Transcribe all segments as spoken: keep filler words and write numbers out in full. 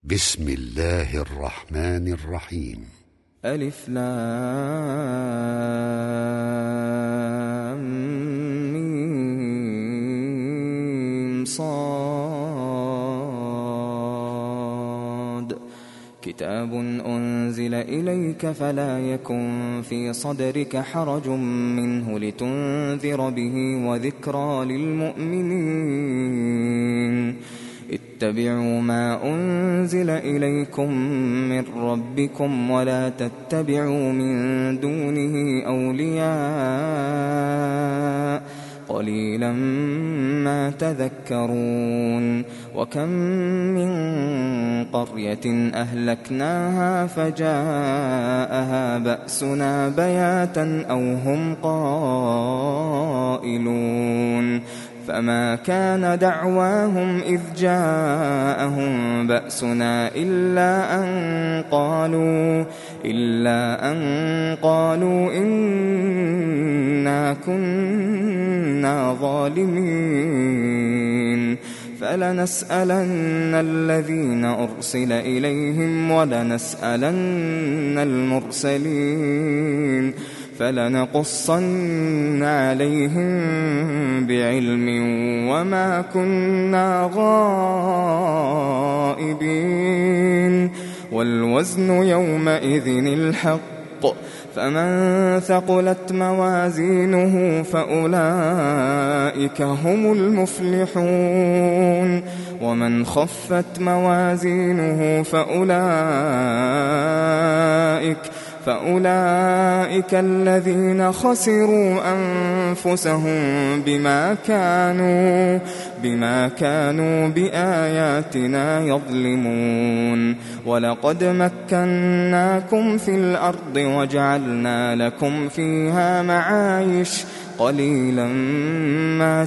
بسم الله الرحمن الرحيم. ألف لام ميم صاد. كتاب أنزل إليك فلا يكن في صدرك حرج منه لتنذر به وذكرى للمؤمنين. اتبعوا ما أنزل إليكم من ربكم ولا تتبعوا من دونه أولياء قليلا ما تذكرون. وكم من قرية أهلكناها فجاءها بأسنا بياتا أو هم قائلون. فما كان دعواهم إذ جاءهم بأسنا إلا أن قالوا إلا أن قالوا إنا كنا ظالمين. فلنسألن الذين أرسل إليهم ولنسألن المرسلين فلنقصن عليهم بعلم وما كنا غائبين. والوزن يومئذ الحق فمن ثقلت موازينه فأولئك هم المفلحون ومن خفت موازينه فأولئك فأولئك الذين خسروا أنفسهم بما كانوا بما كانوا بآياتنا يظلمون. ولقد مكناكم في الأرض وجعلنا لكم فيها معايش قليلا ما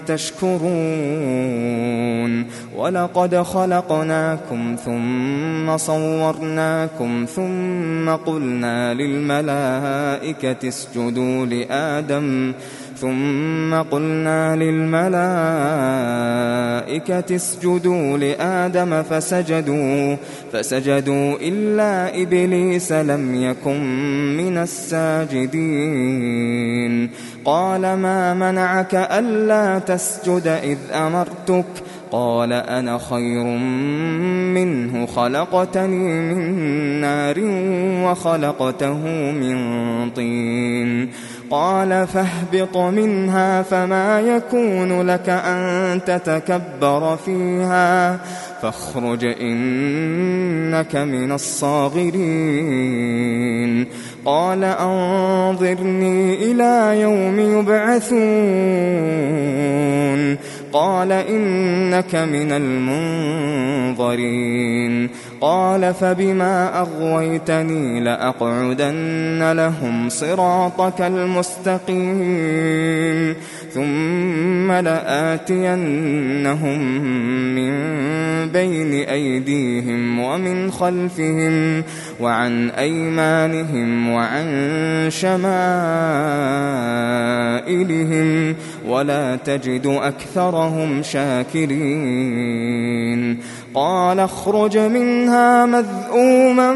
تشكرون. ولقد خلقناكم ثم صورناكم ثم قلنا للملائكة اسجدوا لآدم ثم قلنا للملائكة اسجدوا لآدم فسجدوا فسجدوا إلا إبليس لم يكن من الساجدين. قال ما منعك ألا تسجد إذ أمرتك قال أنا خير منه خلقتني من نار وخلقته من طين. قال فاهبط منها فما يكون لك أن تتكبر فيها فاخرج إنك من الصاغرين. قال أنظرني إلى يوم يبعثون قال إنك من المنظرين. قال فبما أغويتني لأقعدن لهم صراطك المستقيم ثم لآتينهم من بين أيديهم ومن خلفهم وعن أيمانهم وعن شمائلهم ولا تجد أكثرهم شاكرين. قال اخرج منها مذءوما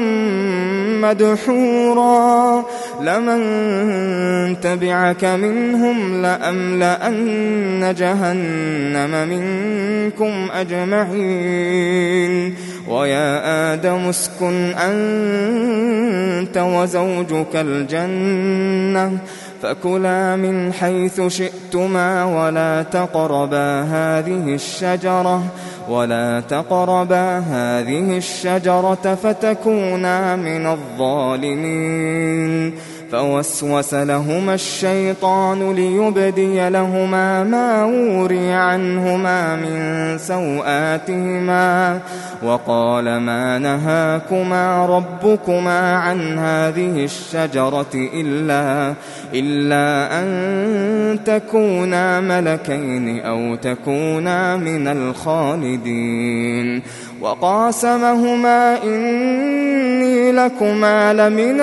مدحورا لمن تبعك منهم لأملأن جهنم منكم أجمعين. ويا آدم اسكن أنت وزوجك الجنة فكلا من حيث شئتما ولا تقربا هذه الشجرة ولا تقربا هذه الشجرة فتكونا من الظالمين. فوسوس لهما الشيطان ليبدي لهما ما وري عنهما من سوآتهما وقال ما نهاكما ربكما عن هذه الشجرة إلا, إلا أن تكونا ملكين أو تكونا من الخالدين. وقاسمهما إني لكما لمن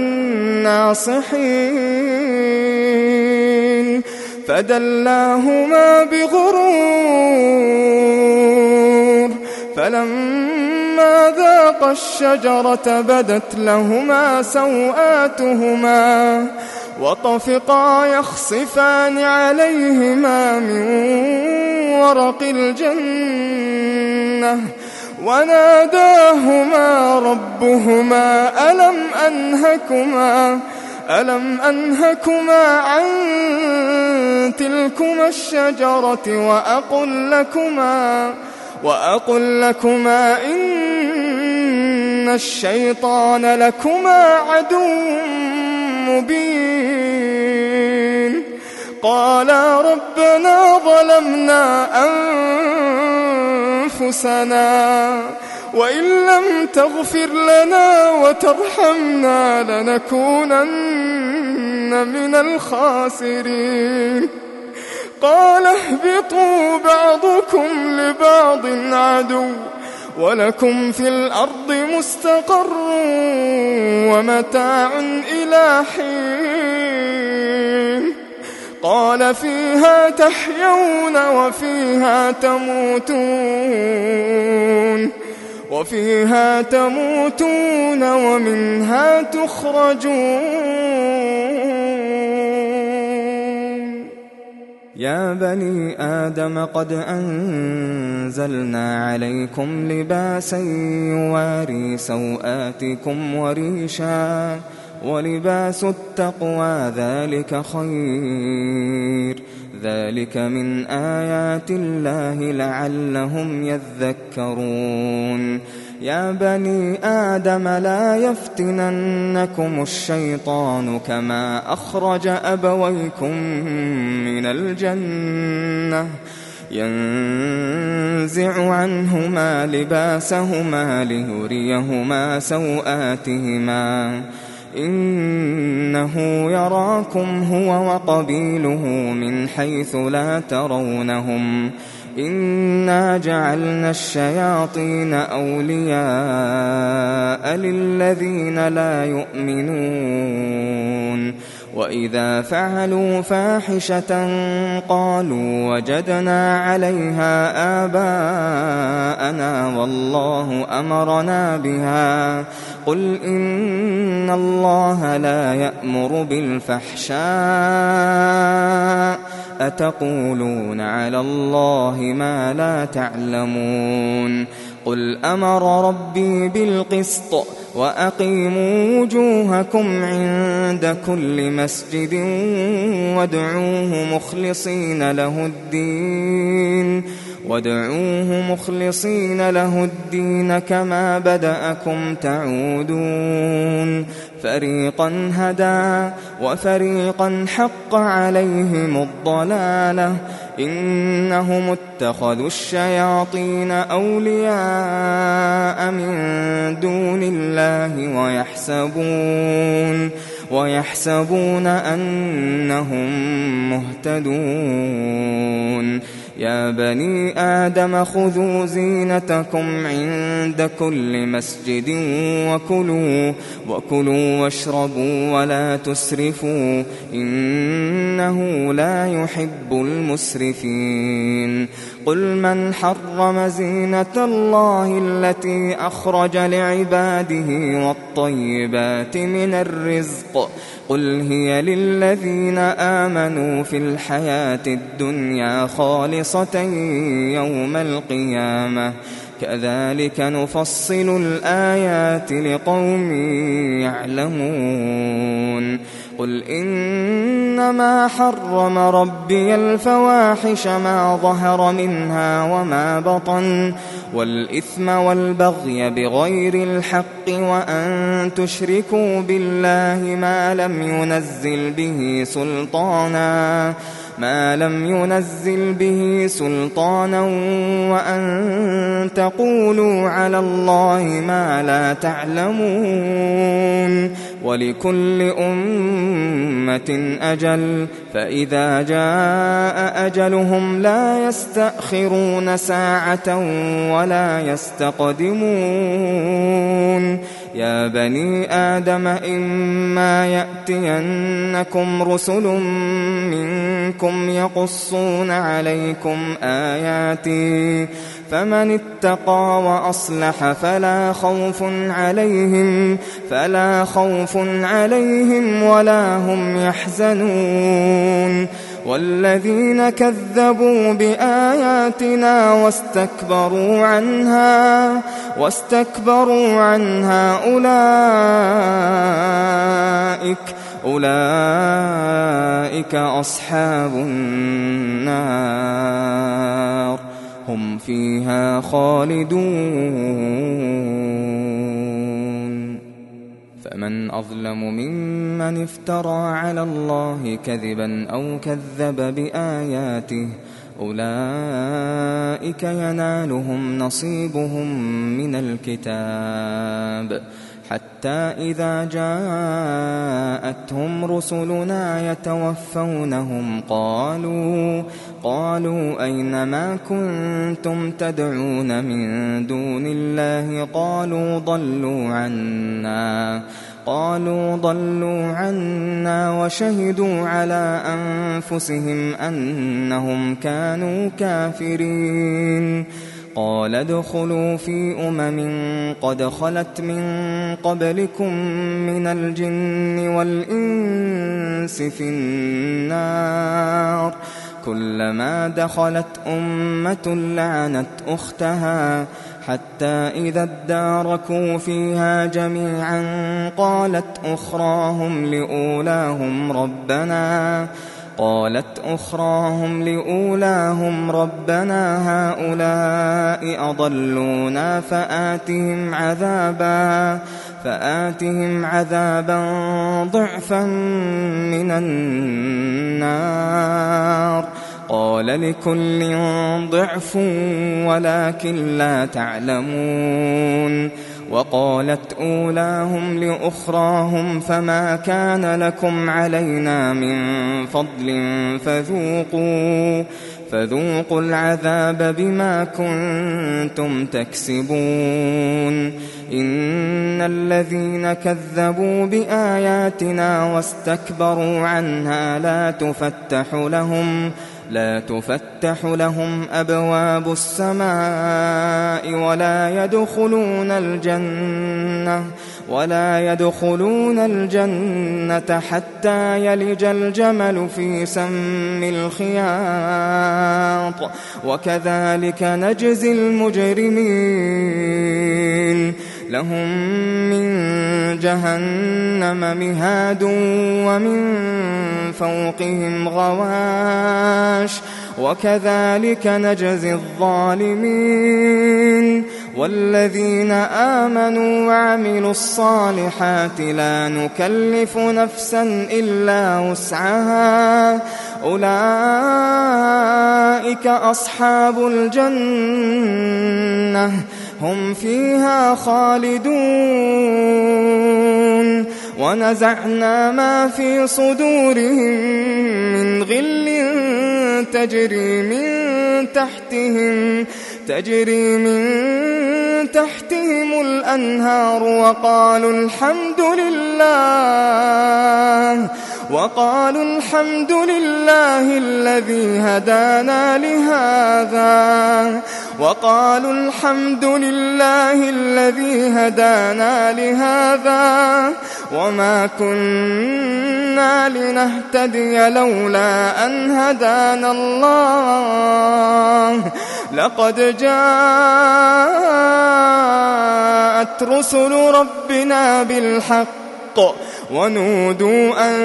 الناصحين فدلاهما بغرور فلما فلما ذاقا الشجرة بدت لهما سوآتهما وطفقا يخصفان عليهما من ورق الجنة وناداهما ربهما ألم أنهكما ألم أنهكما عن تلكما الشجرة وأقل لكما وأقل لكما إن الشيطان لكما عدو مبين قالا ربنا ظلمنا أنفسنا وإن لم تغفر لنا وترحمنا لنكونن من الخاسرين قال اهبطوا بعضكم لبعض عدو ولكم في الأرض مستقر ومتاع إلى حين قال فيها تحيون وفيها تموتون وفيها تموتون ومنها تخرجون يا بني آدم قد أنزلنا عليكم لباسا يواري سوآتكم وريشا ولباس التقوى ذلك خير ذلك من آيات الله لعلهم يذكرون يا بني آدم لا يفتننكم الشيطان كما أخرج أبويكم من الجنة ينزع عنهما لباسهما ليريهما سوآتهما إنه يراكم هو وقبيله من حيث لا ترونهم إنا جعلنا الشياطين أولياء للذين لا يؤمنون وإذا فعلوا فاحشة قالوا وجدنا عليها آباءنا والله أمرنا بها قل إن الله لا يأمر بالفحشاء أتقولون على الله ما لا تعلمون قل أمر ربي بالقسط وأقيموا وجوهكم عند كل مسجد وادعوه مخلصين له الدين وادعوه مخلصين له الدين كما بدأكم تعودون فريقا هدى وفريقا حق عليهم الضلالة إنهم اتخذوا الشياطين أولياء من دون الله ويحسبون ويحسبون أنهم مهتدون يا بني آدم خذوا زينتكم عند كل مسجد وكلوا وكلوا واشربوا ولا تسرفوا إنه لا يحب المسرفين قل من حرم زينة الله التي أخرج لعباده والطيبات من الرزق قل هي للذين آمنوا في الحياة الدنيا خالصة يوم القيامة كذلك نفصل الآيات لقوم يعلمون قل إنما حرم ربي الفواحش ما ظهر منها وما بطن والإثم والبغي بغير الحق وأن تشركوا بالله ما لم ينزل به سلطانا ما لم ينزل به سلطانا وأن تقولوا على الله ما لا تعلمون ولكل أمة أجل فإذا جاء أجلهم لا يستأخرون ساعة ولا يستقدمون يا بني آدم إما يأتينكم رسل منكم يقصون عليكم آياتي فمن اتقى وأصلح فلا خوف عليهم فلا خوف عليهم ولا هم يحزنون والذين كذبوا بآياتنا واستكبروا عنها واستكبروا عنها أولئك أولئك أصحاب النار هم فيها خالدون فمن أظلم ممن افترى على الله كذبا أو كذب بآياته أولئك ينالهم نصيبهم من الكتاب حتى إذا جاءتهم رسلنا يتوفونهم قالوا قالوا أين ما كنتم تدعون من دون الله قالوا ضلوا عنا قالوا ضلوا عنا وشهدوا على أنفسهم أنهم كانوا كافرين قال ادخلوا في أمم قد خلت من قبلكم من الجن والإنس في النار كلما دخلت أمة لعنت أختها حتى إذا اداركوا فيها جميعا قالت أخراهم لأولاهم ربنا قالت أخراهم لأولاهم ربنا هؤلاء أضلونا فآتهم عذابا فآتهم عذابا ضعفا من النار قال لكل ضعف ولكن لا تعلمون وقالت أولاهم لأخراهم فما كان لكم علينا من فضل فذوقوا فذوقوا العذاب بما كنتم تكسبون إن الذين كذبوا بآياتنا واستكبروا عنها لا تفتح لهم لا تفتح لهم أبواب السماء ولا يدخلون الجنة ولا يدخلون الجنة حتى يلج الجمل في سم الخياط وكذلك نجزي المجرمين لهم من جهنم مهاد ومن فوقهم غواش وكذلك نجزي الظالمين والذين آمنوا وعملوا الصالحات لا نكلف نفسا إلا وسعها أولئك أصحاب الجنة هم فيها خالدون ونزعنا ما في صدورهم من غل تجري من تحتهم تجري من تحتهم الأنهار وقالوا الحمد لله وقالوا الحمد لله الذي هدانا لهذا وقالوا الحمد لله الذي هدانا لهذا وما كنا لنهتدي لولا أن هدانا الله لقد جاءت رسل ربنا بالحق ونودوا أن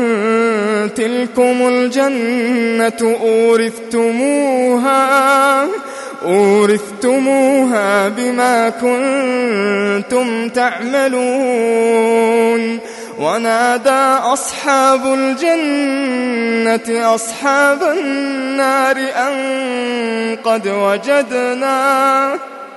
تلكم الجنة أورثتموها أورثتموها بما كنتم تعملون ونادى أصحاب الجنة أصحاب النار أن قد وجدنا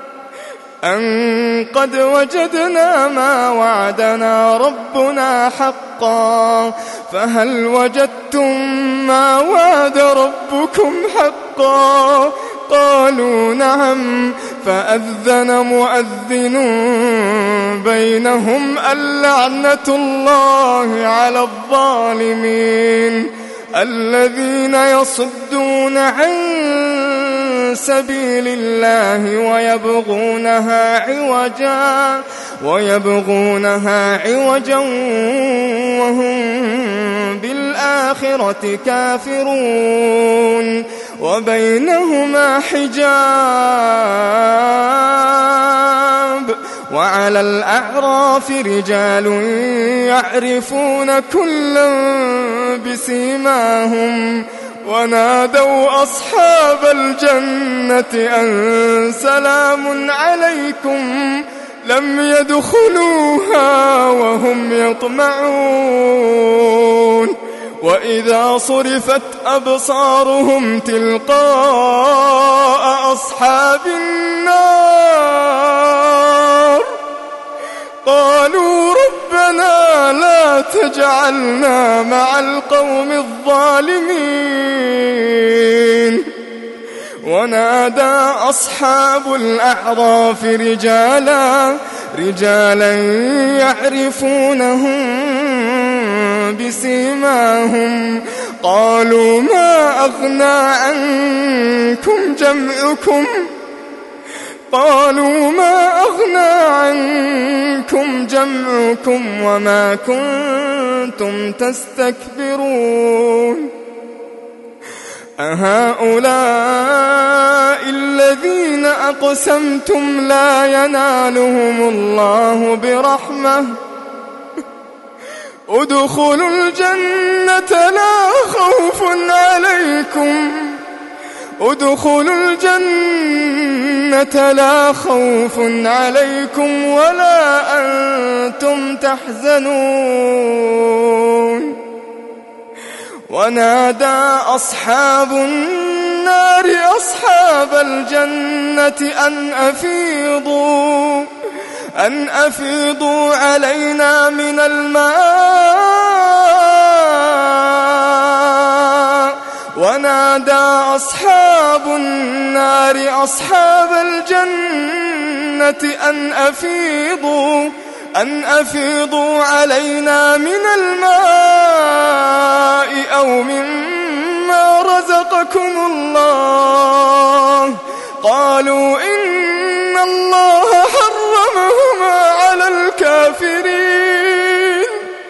أن قد وجدنا ما وعدنا ربنا حقا فهل وجدتم ما وعد ربكم حقا قالوا نعم فأذن مؤذن بينهم اللعنة الله على الظالمين الذين يصدون عن سبيل الله ويبغونها عوجا ويبغونها عوجا وهم بالآخرة كافرون وبينهما حجاب وعلى الأعراف رجال يعرفون كلا بسيماهم ونادوا أصحاب الجنة أن سلام عليكم لم يدخلوها وهم يطمعون وإذا صرفت أبصارهم تلقاء أصحاب النار قالوا ربنا لا تجعلنا مع القوم الظالمين ونادى أصحاب الأعراف رجالا رجالا يعرفونهم بسيماهم قالوا ما أغنى عنكم جمعكم قالوا ما أغنى عنكم جمعكم وما كنتم تستكبرون أهؤلاء الذين أقسمتم لا ينالهم الله برحمة ادخلوا الجنة لا خوف عليكم ادخلوا الجنة لا خوف عليكم ولا أنتم تحزنون ونادى أصحاب النار أصحاب الجنة أن أفيضوا أن أفيضوا علينا من الماء ونادى أصحاب النار أصحاب الجنة أن أفيضوا أن أفيضوا علينا من الماء أو مما رزقكم الله قالوا إن الله حرمهما على الكافرين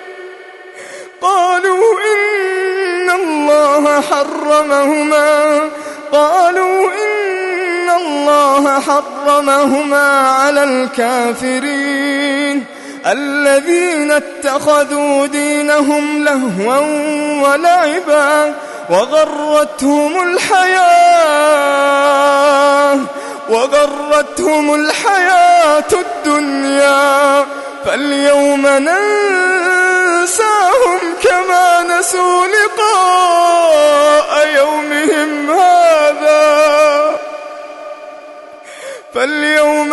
قالوا إن الله حرمهما قالوا إن الله حرمهما على الكافرين الذين اتخذوا دينهم لهوا ولعبا وغرتهم الحياة وغرتهم الحياة الدنيا فاليوم ننساهم كما نسوا لقاء يومهم هذا فاليوم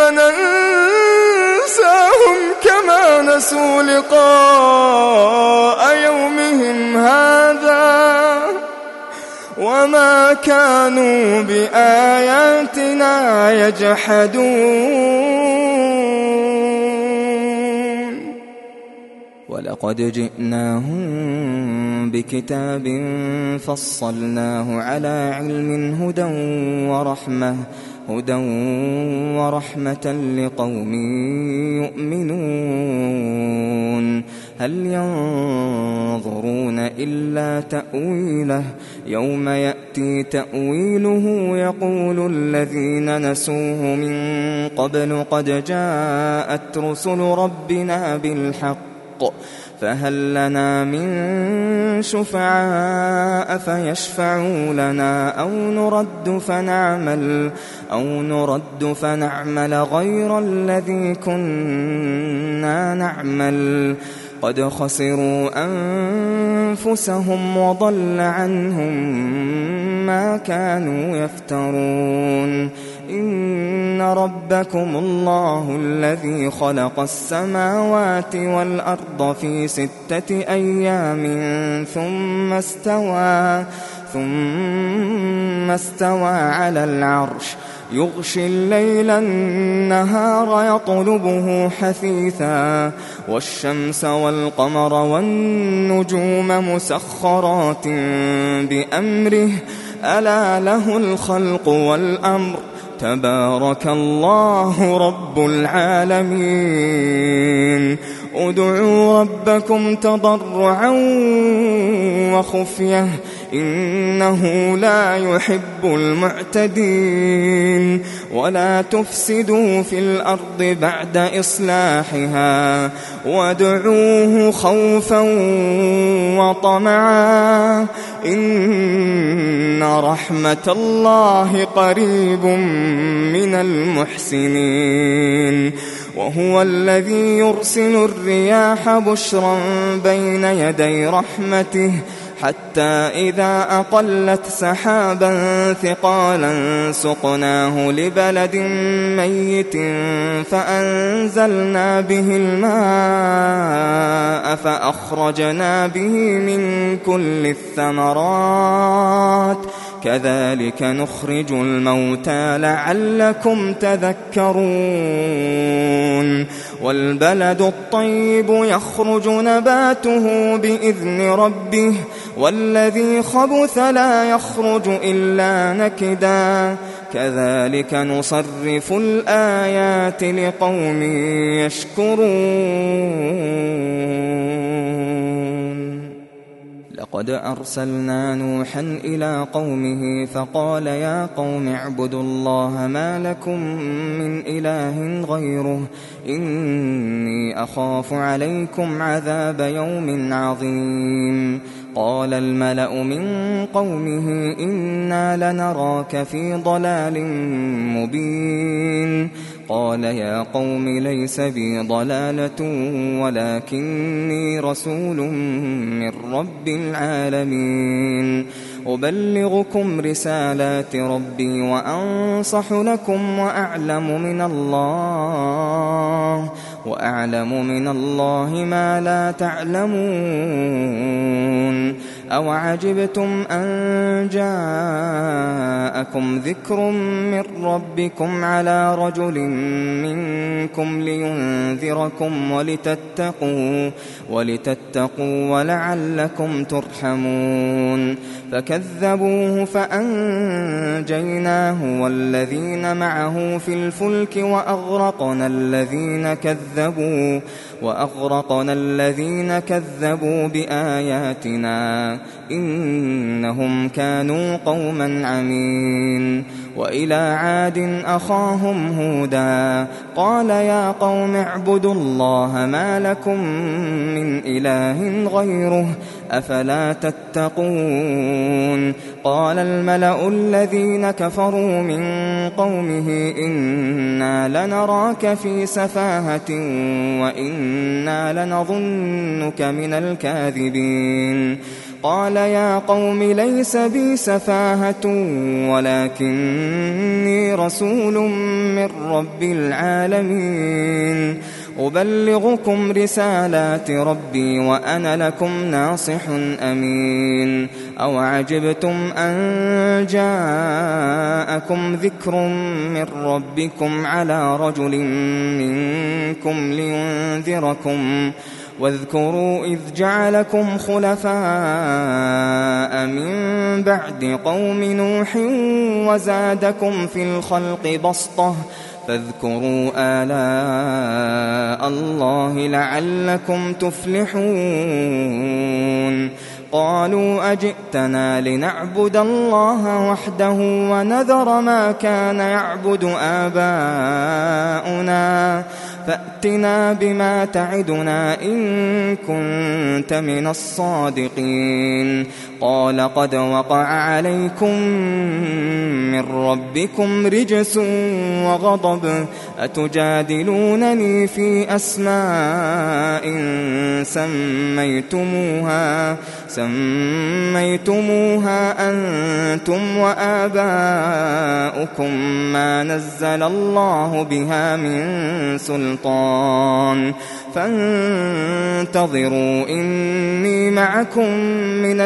ننساهم كما نسوا لقاء يومهم هذا وما كانوا بآياتنا يجحدون ولقد جئناهم بكتاب فصلناه على علم هدى ورحمة هدى ورحمة لقوم يؤمنون هل ينظرون إلا تأويله يوم يأتي تأويله يقول الذين نسوه من قبل قد جاءت رسل ربنا بالحق فهل لنا من شفعاء فيشفعوا لنا أو نرد فنعمل أو نرد فنعمل غير الذي كنا نعمل قد خسروا أنفسهم وضل عنهم ما كانوا يفترون إن ربكم الله الذي خلق السماوات والأرض في ستة أيام ثم استوى ثم استوى على العرش يغشي الليل النهار يطلبه حثيثا والشمس والقمر والنجوم مسخرات بأمره ألا له الخلق والأمر تبارك الله رب العالمين ادعوا ربكم تضرعا وخفية إنه لا يحب المعتدين ولا تفسدوا في الأرض بعد إصلاحها وادعوه خوفا وطمعا إن رحمة الله قريب من المحسنين وهو الذي يرسل الرياح بشرا بين يدي رحمته حتى إذا أقلت سحابا ثقالا سقناه لبلد ميت فأنزلنا به الماء فأخرجنا به من كل الثمرات كذلك نخرج الموتى لعلكم تذكرون والبلد الطيب يخرج نباته بإذن ربه والذي خبث لا يخرج إلا نكدا كذلك نصرف الآيات لقوم يشكرون لقد أرسلنا نوحا إلى قومه فقال يا قوم اعبدوا الله ما لكم من إله غيره إني أخاف عليكم عذاب يوم عظيم قال الملأ من قومه إنا لنراك في ضلال مبين قال يا قوم ليس بي ضلالة ولكني رسول من رب العالمين أبلغكم رسالات ربي وأنصح لكم وأعلم من الله وأعلم من الله ما لا تعلمون أوعجبتم أن جاءكم ذكر من ربكم على رجل منكم لينذركم ولتتقوا ولتتقوا ولعلكم ترحمون فكذبوه فأنجيناه والذين معه في الفلك وأغرقنا الذين كذبوا وأغرقنا الذين كذبوا بآياتنا إنهم كانوا قوما عمين وإلى عاد أخاهم هودا قال يا قوم اعبدوا الله ما لكم من إله غيره أفلا تتقون قال الملأ الذين كفروا من قومه إنا لنراك في سفاهة وإنا لنظنك من الكاذبين قال يا قوم ليس بي سفاهة ولكني رسول من رب العالمين أبلغكم رسالات ربي وأنا لكم ناصح أمين أوعجبتم أن جاءكم ذكر من ربكم على رجل منكم لينذركم واذكروا إذ جعلكم خلفاء من بعد قوم نوح وزادكم في الخلق بسطة فاذكروا آلاء الله لعلكم تفلحون قالوا أجئتنا لنعبد الله وحده ونذر ما كان يعبد آباؤنا فأتنا بما تعدنا إن كنت من الصادقين قال قد وقع عليكم من ربكم رجس وغضب أتجادلونني في أسماء سميتموها سميتموها أنتم وآباؤكم ما نزل الله بها من سلطان فانتظروا إني معكم من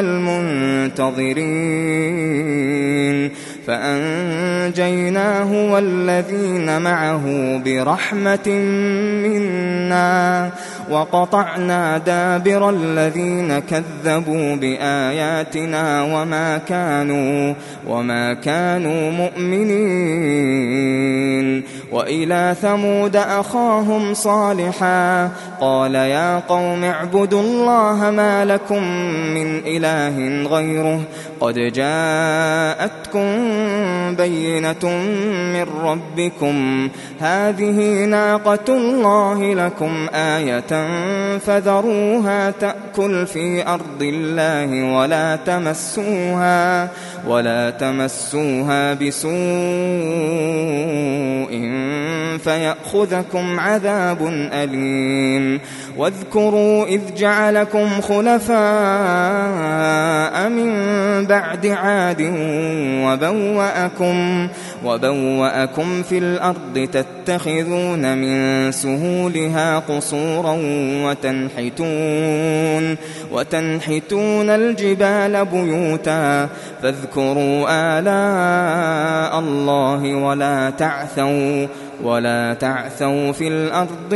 المنتظرين فأنجيناه والذين معه برحمة منا وقطعنا دابر الذين كذبوا بآياتنا وما كانوا وما كانوا مؤمنين. وإلى ثمود أخاهم صالحا قال يا قوم اعبدوا الله ما لكم من إله غيره قد جاءتكم بينة من ربكم هذه ناقة الله لكم آية فذروها تأكل في أرض الله ولا تمسوها ولا تمسوها بسوء فيأخذكم عذاب أليم. واذكروا إذ جعلكم خلفاء من بعد عاد وبوأكم, وبوأكم في الأرض تتخذون من سهولها قصورا وتنحتون, وتنحتون الجبال بيوتا فاذكروا آلاء الله ولا تعثوا ولا تعثوا في الأرض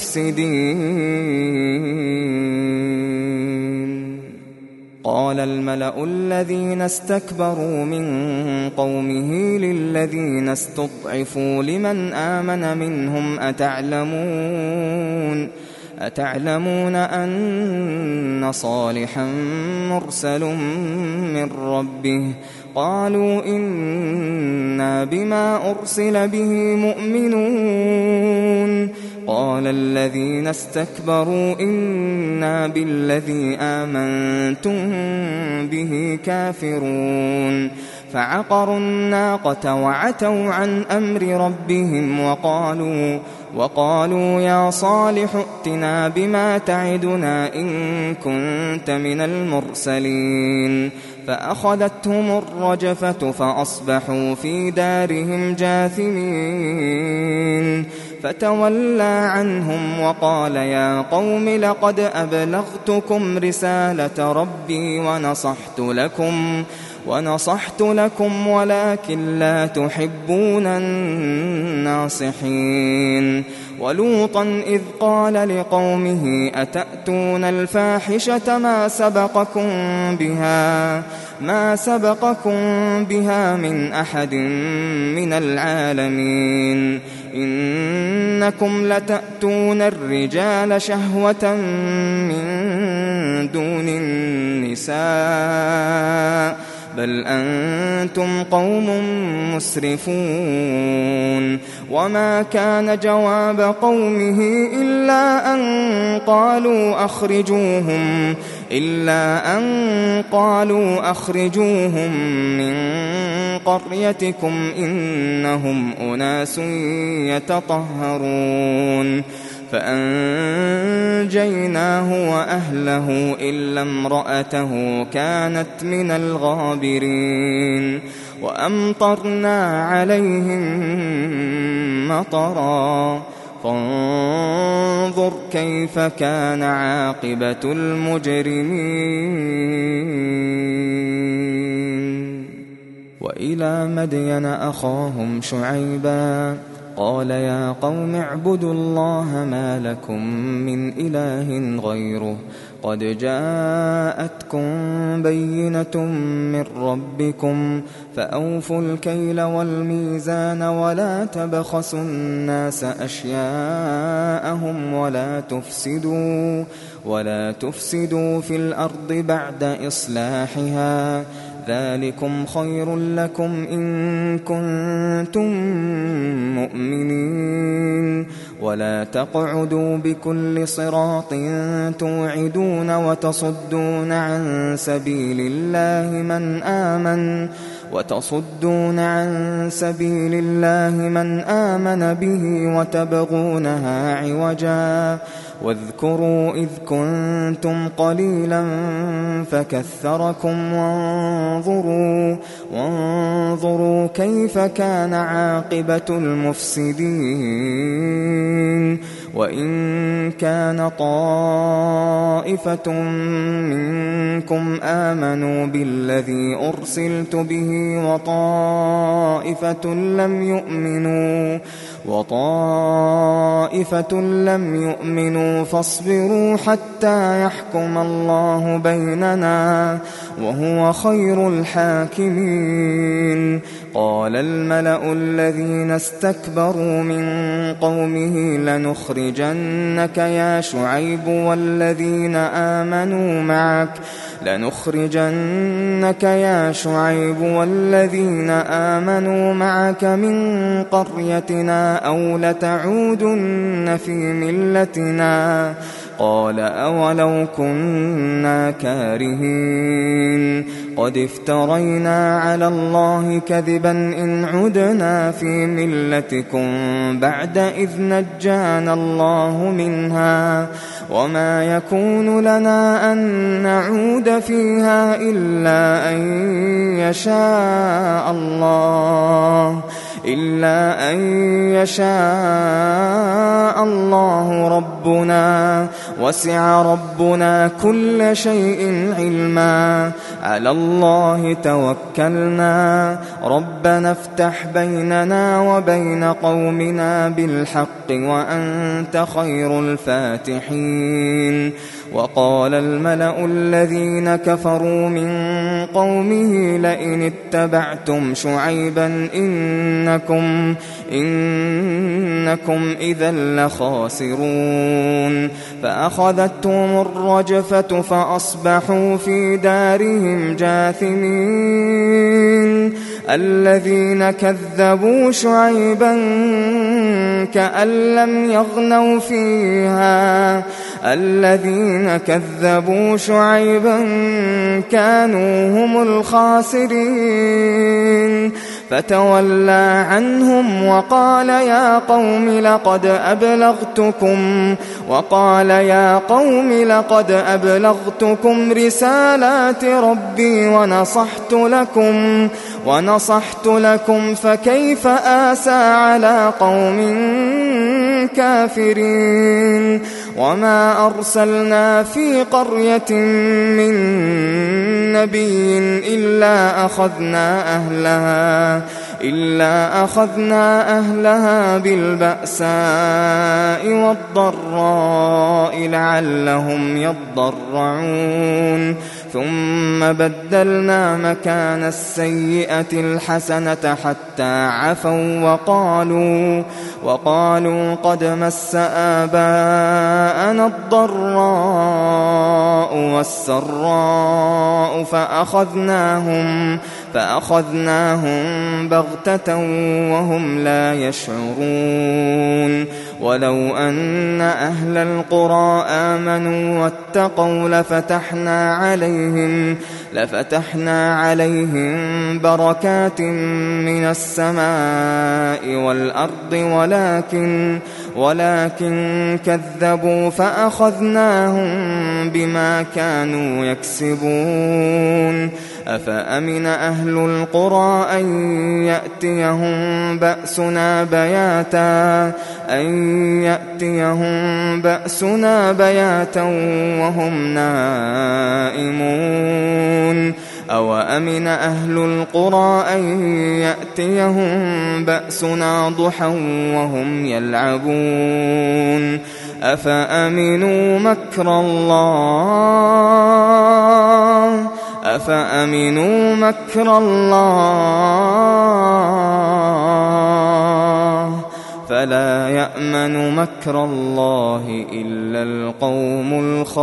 مفسدين. قال الملأ الذين استكبروا من قومه للذين استضعفوا لمن آمن منهم أتعلمون أتعلمون أن صالحا مرسل من ربه قالوا إنا بما أرسل به مؤمنون. قال الذين استكبروا إنا بالذي آمنتم به كافرون. فعقروا الناقة وعتوا عن أمر ربهم وقالوا وقالوا يا صالح ائتنا بما تعدنا إن كنت من المرسلين. فأخذتهم الرجفة فأصبحوا في دارهم جاثمين. فتولى عنهم وقال يا قوم لقد أبلغتكم رسالة ربي ونصحت لكم ونصحت لكم ولكن لا تحبون الناصحين. ولوطا إذ قال لقومه أتأتون الفاحشة ما سبقكم بها ما سبقكم بها من أحد من العالمين إنكم لتأتون الرجال شهوة من دون النساء بل أنتم قوم مسرفون. وما كان جواب قومه إلا أن قالوا أخرجوهم إلا أن قالوا أخرجوهم من قريتكم إنهم أناس يتطهرون. فأنجيناه وأهله إلا امرأته كانت من الغابرين. وأمطرنا عليهم مطرا فانظر كيف كان عاقبة المجرمين. وإلى مدين أخاهم شعيبا قال يا قوم اعبدوا الله ما لكم من إله غيره قد جاءتكم بينة من ربكم فأوفوا الكيل والميزان ولا تبخسوا الناس أشياءهم ولا تفسدوا ولا تفسدوا في الأرض بعد إصلاحها ذلكم خير لكم إن كنتم مؤمنين. ولا تقعدوا بكل صراط توعدون وتصدون عن سبيل الله من آمن وتصدون عن سبيل الله من آمن به وتبغونها عوجا. واذكروا إذ كنتم قليلا فكثركم وانظروا, وانظروا كيف كان عاقبة المفسدين. وإن كان طائفة منكم آمنوا بالذي أرسلت به وطائفة لم يؤمنوا وطائفة لم يؤمنوا فاصبروا حتى يحكم الله بيننا وهو خير الحاكمين. قال الملأ الذين استكبروا من قومه لنخرجنك يا شعيب والذين آمنوا معك لنخرجنك يا شعيب والذين آمنوا معك من قريتنا أو لتعودن في ملتنا. قال أولو كنا كارهين قد افترينا على الله كذبا إن عدنا في ملتكم بعد إذ نجانا الله منها وما يكون لنا أن نعود فيها إلا أن يشاء الله إلا أن يشاء الله ربنا وسع ربنا كل شيء علما على الله توكلنا ربنا افتح بيننا وبين قومنا بالحق وأنت خير الفاتحين. وقال الملأ الذين كفروا من قومه لئن اتبعتم شعيبا إنكم, إنكم إذا لخاسرون. فأخذتهم الرجفة فأصبحوا في دارهم جاثمين. الذين كذبوا شعيبا كأن لم يغنوا فيها الذين كذبوا شعيبا كانوا هم الخاسرين. فتولى عنهم وقال يا قوم لقد أبلغتكم وقال يا قوم لقد أبلغتكم رسالات ربي ونصحت لكم ونصحت لكم فكيف آسى على قوم كافرين. وما أرسلنا في قرية من نبي إلا أخذنا أهلها إلا أخذنا أهلها بالبأساء والضراء لعلهم يضرعون. ثم بدلنا مكان السيئة الحسنة حتى عفوا وقالوا وقالوا قد مس آباءنا الضراء والسراء فأخذناهم فأخذناهم بغتة وهم لا يشعرون. ولو أن أهل القرى آمنوا واتقوا لفتحنا عليهم لفتحنا عليهم بركات من السماء والأرض ولكن ولكن كذبوا فأخذناهم بما كانوا يكسبون. أفأمن أهل القرى أن يأتيهم بأسنا بياتا أن يأتيهم بأسنا بياتا وهم نائمون. أوأمن أهل القرى أن يأتيهم بأسنا ضحى وهم يلعبون. أفأمنوا مكر الله أفأمنوا مكر الله فلا يأمن مكر الله إلا القوم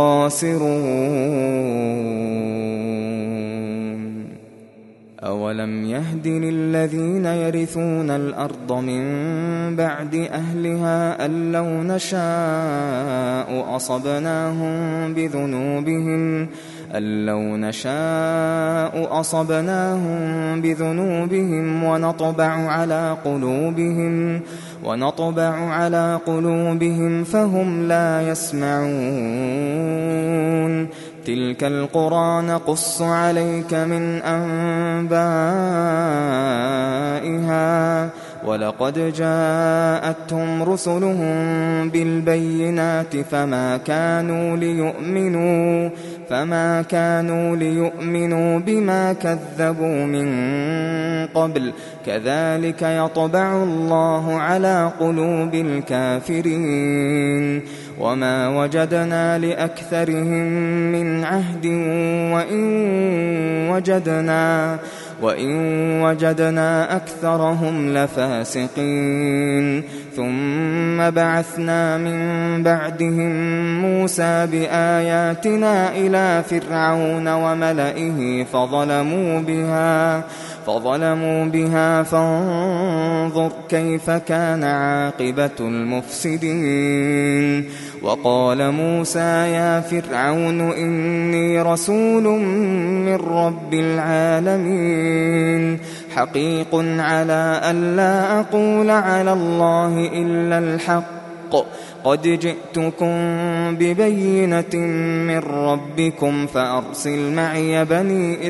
الخاسرون. أولم يهد للذين يرثون الأرض من بعد أهلها أن لو نشاء أصبناهم بذنوبهم أن لو نشاء أصبناهم بذنوبهم ونطبع على قلوبهم ونطبع على قلوبهم فهم لا يسمعون. تلك القرى نقص عليك من أنبائها ولقد جاءتهم رسلهم بالبينات فما كانوا ليؤمنوا فما كانوا ليؤمنوا بما كذبوا من قبل كذلك يطبع الله على قلوب الكافرين وما وجدنا لأكثرهم من عهد وإن وجدنا وإن وجدنا أكثرهم لفاسقين ثم بعثنا من بعدهم موسى بآياتنا إلى فرعون وملئه فظلموا بها فظلموا بها فانظر كيف كان عاقبة المفسدين وقال موسى يا فرعون إني رسول من رب العالمين حقيق على ألا أقول على الله إلا الحق قد جئتكم ببينة من ربكم فأرسل معي بني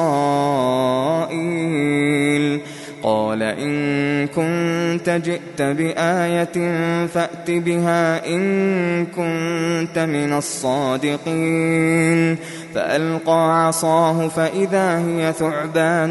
إسرائيل قال إن كنت جئت بآية فأت بها إن كنت من الصادقين فألقى عصاه فإذا هي ثعبان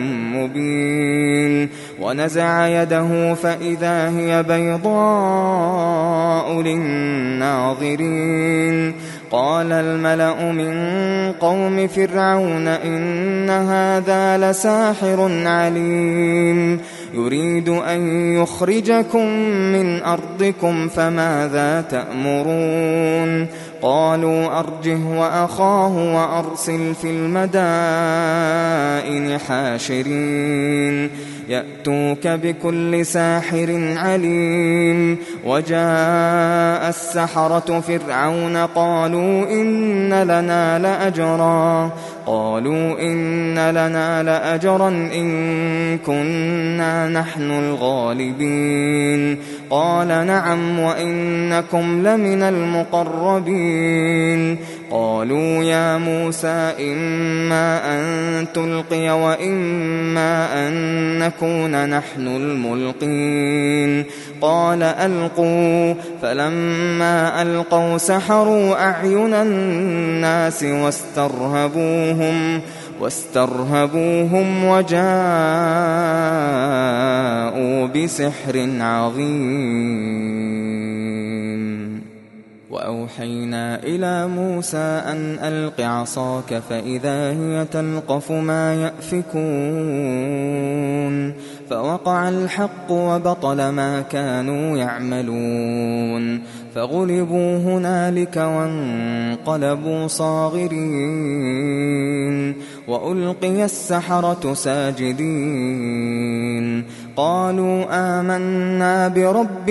مبين ونزع يده فإذا هي بيضاء للناظرين قال الملأ من قوم فرعون إن هذا لساحر عليم يريد أن يخرجكم من أرضكم فماذا تأمرون قالوا أرجه وأخاه وأرسل في المدائن حاشرين يأتوك بكل ساحر عليم وجاء السحرة فرعون قالوا إن لنا لأجرا قالوا إن لنا لأجرا إن كنا نحن الغالبين قال نعم وإنكم لمن المقربين قالوا يا موسى إما أن تلقي وإما أن نكون نحن الملقين قال ألقوا فلما ألقوا سحروا أعين الناس واسترهبوهم واسترهبوهم وجاءوا بسحر عظيم وأوحينا إلى موسى أن ألق عصاك فإذا هي تلقف ما يأفكون فوقع الحق وبطل ما كانوا يعملون فغلبوا هنالك وانقلبوا صاغرين وألقي السحرة ساجدين قالوا آمنا برب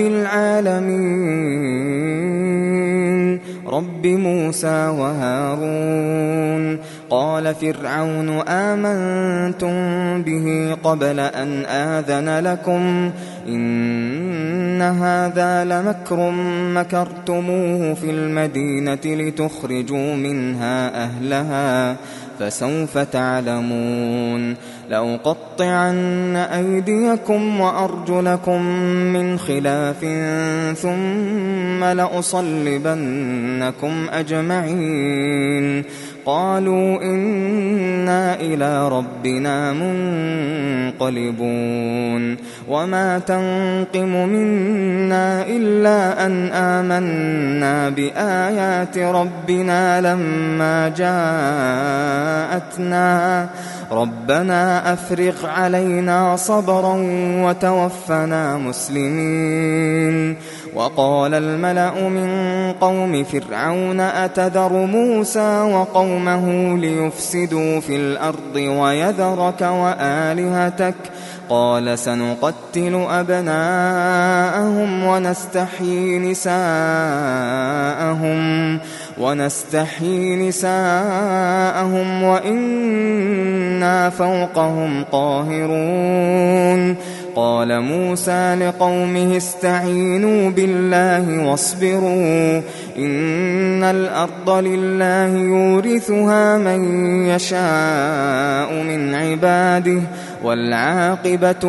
العالمين رب موسى وهارون قال فرعون آمنتم به قبل أن آذن لكم إن هذا لمكر مكرتموه في المدينة لتخرجوا منها أهلها فسوف تعلمون لأقطعن أيديكم وأرجلكم من خلاف ثم لأصلبنكم أجمعين قالوا إنا إلى ربنا منقلبون وما تنقم منا إلا أن آمنا بآيات ربنا لما جاءتنا ربنا أفرغ علينا صبرا وتوفنا مسلمين وقال الملأ من قوم فرعون أتذر موسى وقومه ليفسدوا في الأرض ويذرك وآلهتك قال سنقتل أبناءهم ونستحيي نساءهم ونستحيي نساءهم وإنا فوقهم قاهرون قال موسى لقومه استعينوا بالله واصبروا إن الأرض لله يورثها من يشاء من عباده والعاقبة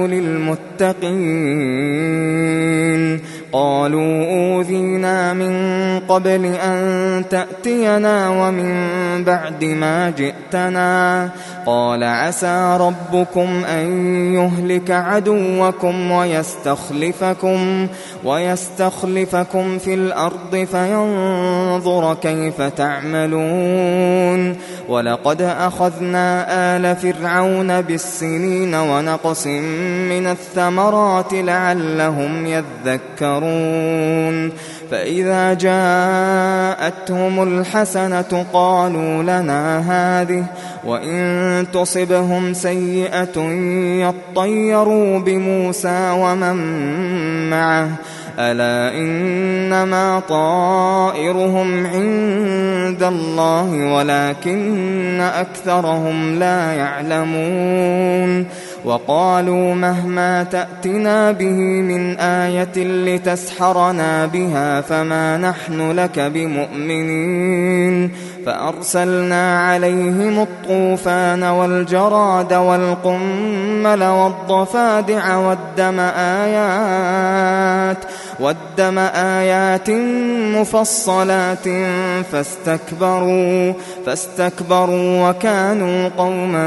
للمتقين قالوا أوذينا من قبل أن تأتينا ومن بعد ما جئتنا قال عسى ربكم أن يهلك عدوكم ويستخلفكم ويستخلفكم في الأرض فينظر كيف تعملون ولقد أخذنا آل فرعون بالسنين ونقص من الثمرات لعلهم يذكرون فإذا جاءتهم الحسنة قالوا لنا هذه وإن تصبهم سيئة يطيروا بموسى ومن معه ألا إنما طائرهم عند الله ولكن أكثرهم لا يعلمون وقالوا مهما تأتنا به من آية لتسحرنا بها فما نحن لك بمؤمنين فأرسلنا عليهم الطوفان والجراد والقمل والضفادع والدم آيات والدم آيات مفصلات فاستكبروا فاستكبروا وكانوا قوما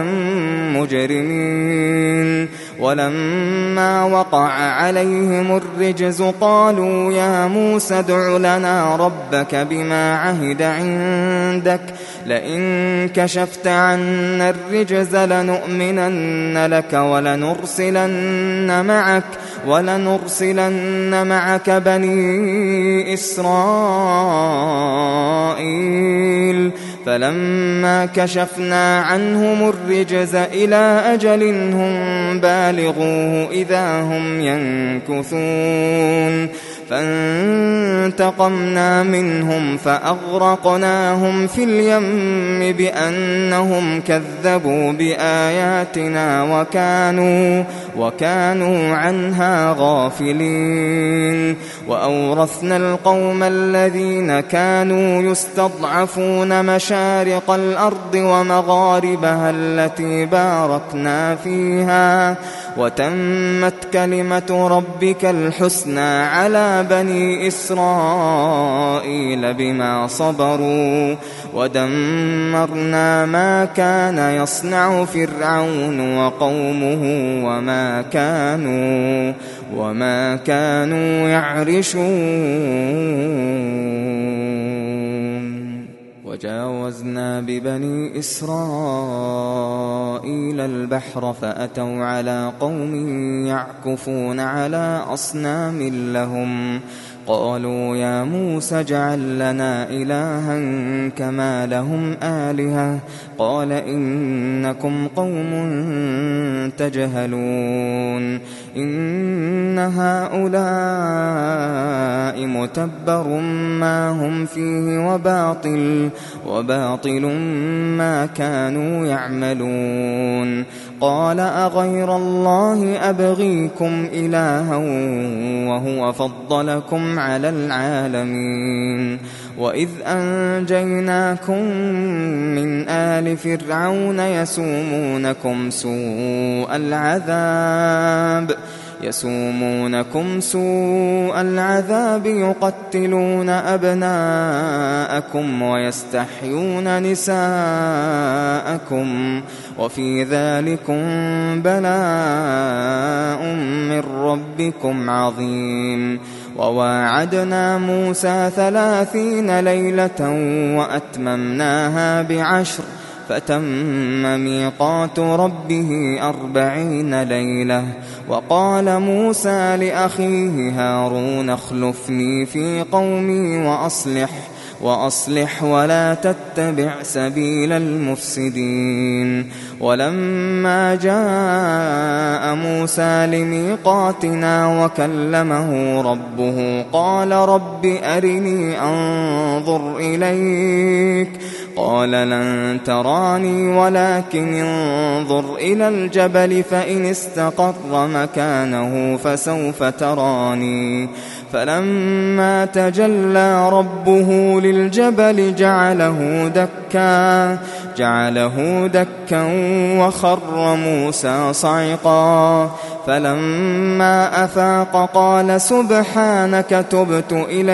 مجرمين ولما وقع عليهم الرجز قالوا يا موسى ادع لنا ربك بما عهد عندك لئن كشفت عنا الرجز لنؤمنن لك ولنرسلن معك ولنرسلن معك بني إسرائيل فلما كشفنا عنهم الرجز إلى أجل هم بالغوه إذا هم ينكثون فانتقمنا منهم فأغرقناهم في اليم بأنهم كذبوا بآياتنا وكانوا وكانوا عنها غافلين وأورثنا القوم الذين كانوا يستضعفون مشارق الأرض ومغاربها التي باركنا فيها وتمت كلمة ربك الحسنى على بني إسرائيل بما صبروا ودمرنا ما كان يصنع فرعون وقومه وما كانوا وما كانوا يعرشون وجاوزنا ببني إسرائيل البحر فأتوا على قوم يعكفون على أصنام لهم قالوا يا موسى اجعل لنا إلها كما لهم آلهة قال إنكم قوم تجهلون إن هؤلاء متبر ما هم فيه وباطل وباطل ما كانوا يعملون قال أغير الله أبغيكم إلها وهو فضلكم على العالمين وإذ أنجيناكم من آل فرعون يسومونكم سوء العذاب يسومونكم سوء العذاب يقتلون أبناءكم ويستحيون نساءكم وفي ذلكم بلاء من ربكم عظيم وواعدنا موسى ثلاثين ليلة وأتممناها بعشر فتم ميقات ربه أربعين ليلة وقال موسى لأخيه هارون اخلفني في قومي وأصلح وأصلح ولا تتبع سبيل المفسدين ولما جاء موسى لميقاتنا وكلمه ربه قال رب أرني أنظر إليك قال لن تراني ولكن انظر إلى الجبل فإن استقر مكانه فسوف تراني فلما تجلى ربه للجبل جعله دكا جعله دكا وخر موسى صعقا فلما أفاق قال سبحانك تبت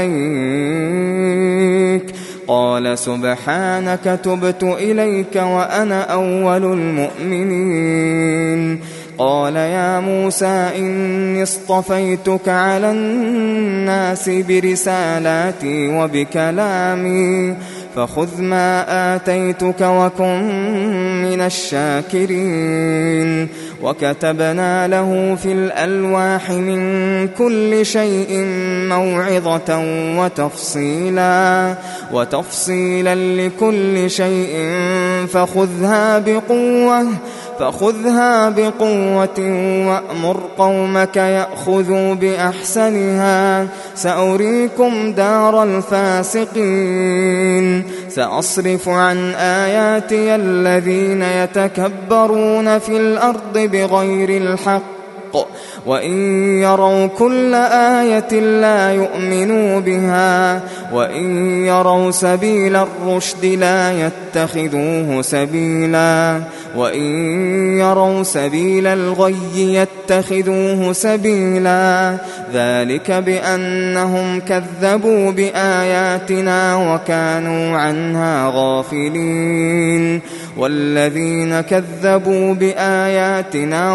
إليك قال سبحانك تبت إليك وأنا أول المؤمنين قال يا موسى إني اصطفيتك على الناس برسالاتي وبكلامي فخذ ما آتيتك وكن من الشاكرين وكتبنا له في الألواح من كل شيء موعظة وتفصيلا وتفصيلا لكل شيء فخذها بقوة فخذها بقوة وأمر قومك يأخذوا بأحسنها سأريكم دار الفاسقين سأصرف عن آياتي الذين يتكبرون في الأرض بغير الحق وإن يروا كل آية لا يؤمنوا بها وإن يروا سبيل الرشد لا يتخذوه سبيلا وإن يروا سبيل الغي يتخذوه سبيلا ذلك بأنهم كذبوا بآياتنا وكانوا عنها غافلين والذين كذبوا بآياتنا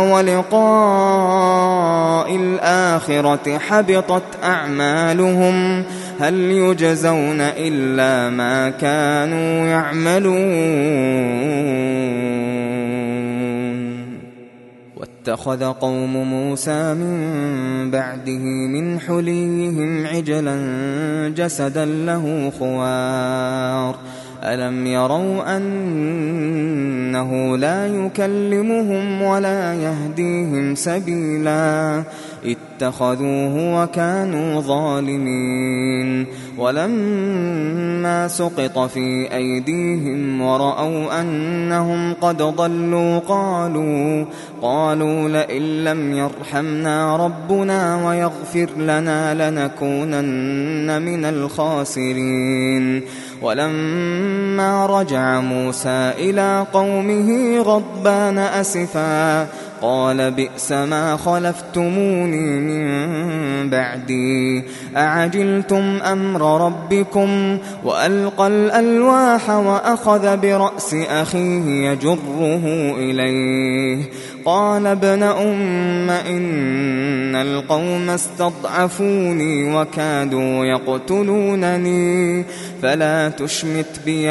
ولقاء الآخرة حبطت أعمالهم هل يجزون إلا ما كانوا يعملون واتخذ قوم موسى من بعده من حليهم عجلا جسدا له خوار ألم يروا أنه لا يكلمهم ولا يهديهم سبيلا اتخذوه وكانوا ظالمين ولما سقط في أيديهم ورأوا أنهم قد ضلوا قالوا قالوا لئن لم يرحمنا ربنا ويغفر لنا لنكونن من الخاسرين ولما رجع موسى إلى قومه غضبان أسفا قال بئس ما خلفتموني من بعدي أعجلتم أمر ربكم وألقى الألواح وأخذ برأس أخيه يجره إليه قال ابن أم إن القوم استضعفوني وكادوا يقتلونني فلا تشمت بي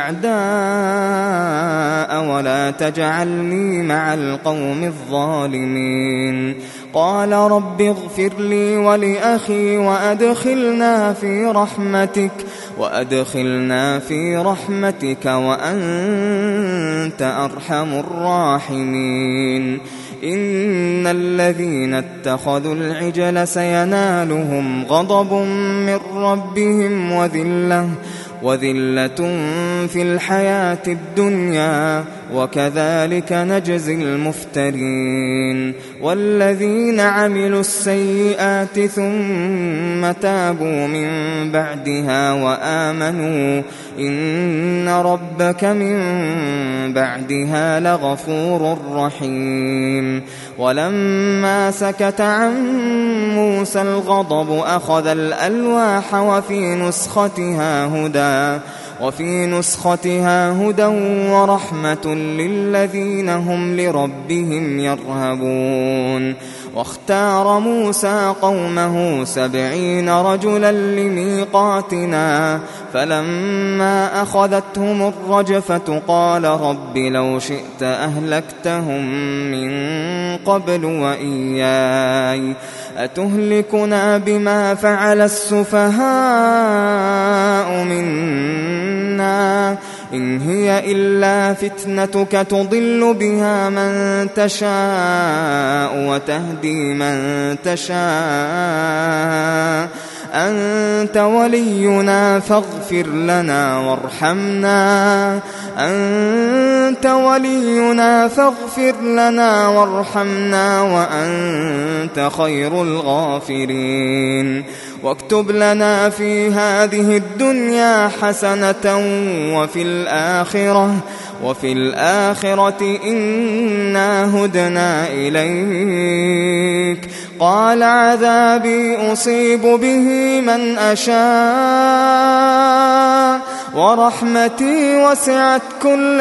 الأعداء ولا تجعلني مع القوم الظالمين قال رب اغفر لي ولأخي وأدخلنا في رحمتك وأدخلنا في رحمتك وأنت أرحم الراحمين إن الذين اتخذوا العجل سينالهم غضب من ربهم وذلة وذلة في الحياة الدنيا وكذلك نجزي المفترين والذين عملوا السيئات ثم تابوا من بعدها وآمنوا إن ربك من بعدها لغفور رحيم ولما سكت عن موسى الغضب أخذ الألواح وفي نسختها هدى وفي نسختها هدى ورحمة للذين هم لربهم يرهبون واختار موسى قومه سبعين رجلا لميقاتنا فلما أخذتهم الرجفة قال رب لو شئت أهلكتهم من قبل وإياي أتهلكنا بما فعل السفهاء منا إن هي إلا فتنتك تضل بها من تشاء وتهدي من تشاء أنت ولينا فاغفر لنا وارحمنا أنت ولينا فاغفر لنا وارحمنا وأنت خير الغافرين واكتب لنا في هذه الدنيا حسنة وفي الآخرة وفي الآخرة إنا هدنا إليك قال عذابي أصيب به من أشاء ورحمتي وسعت كل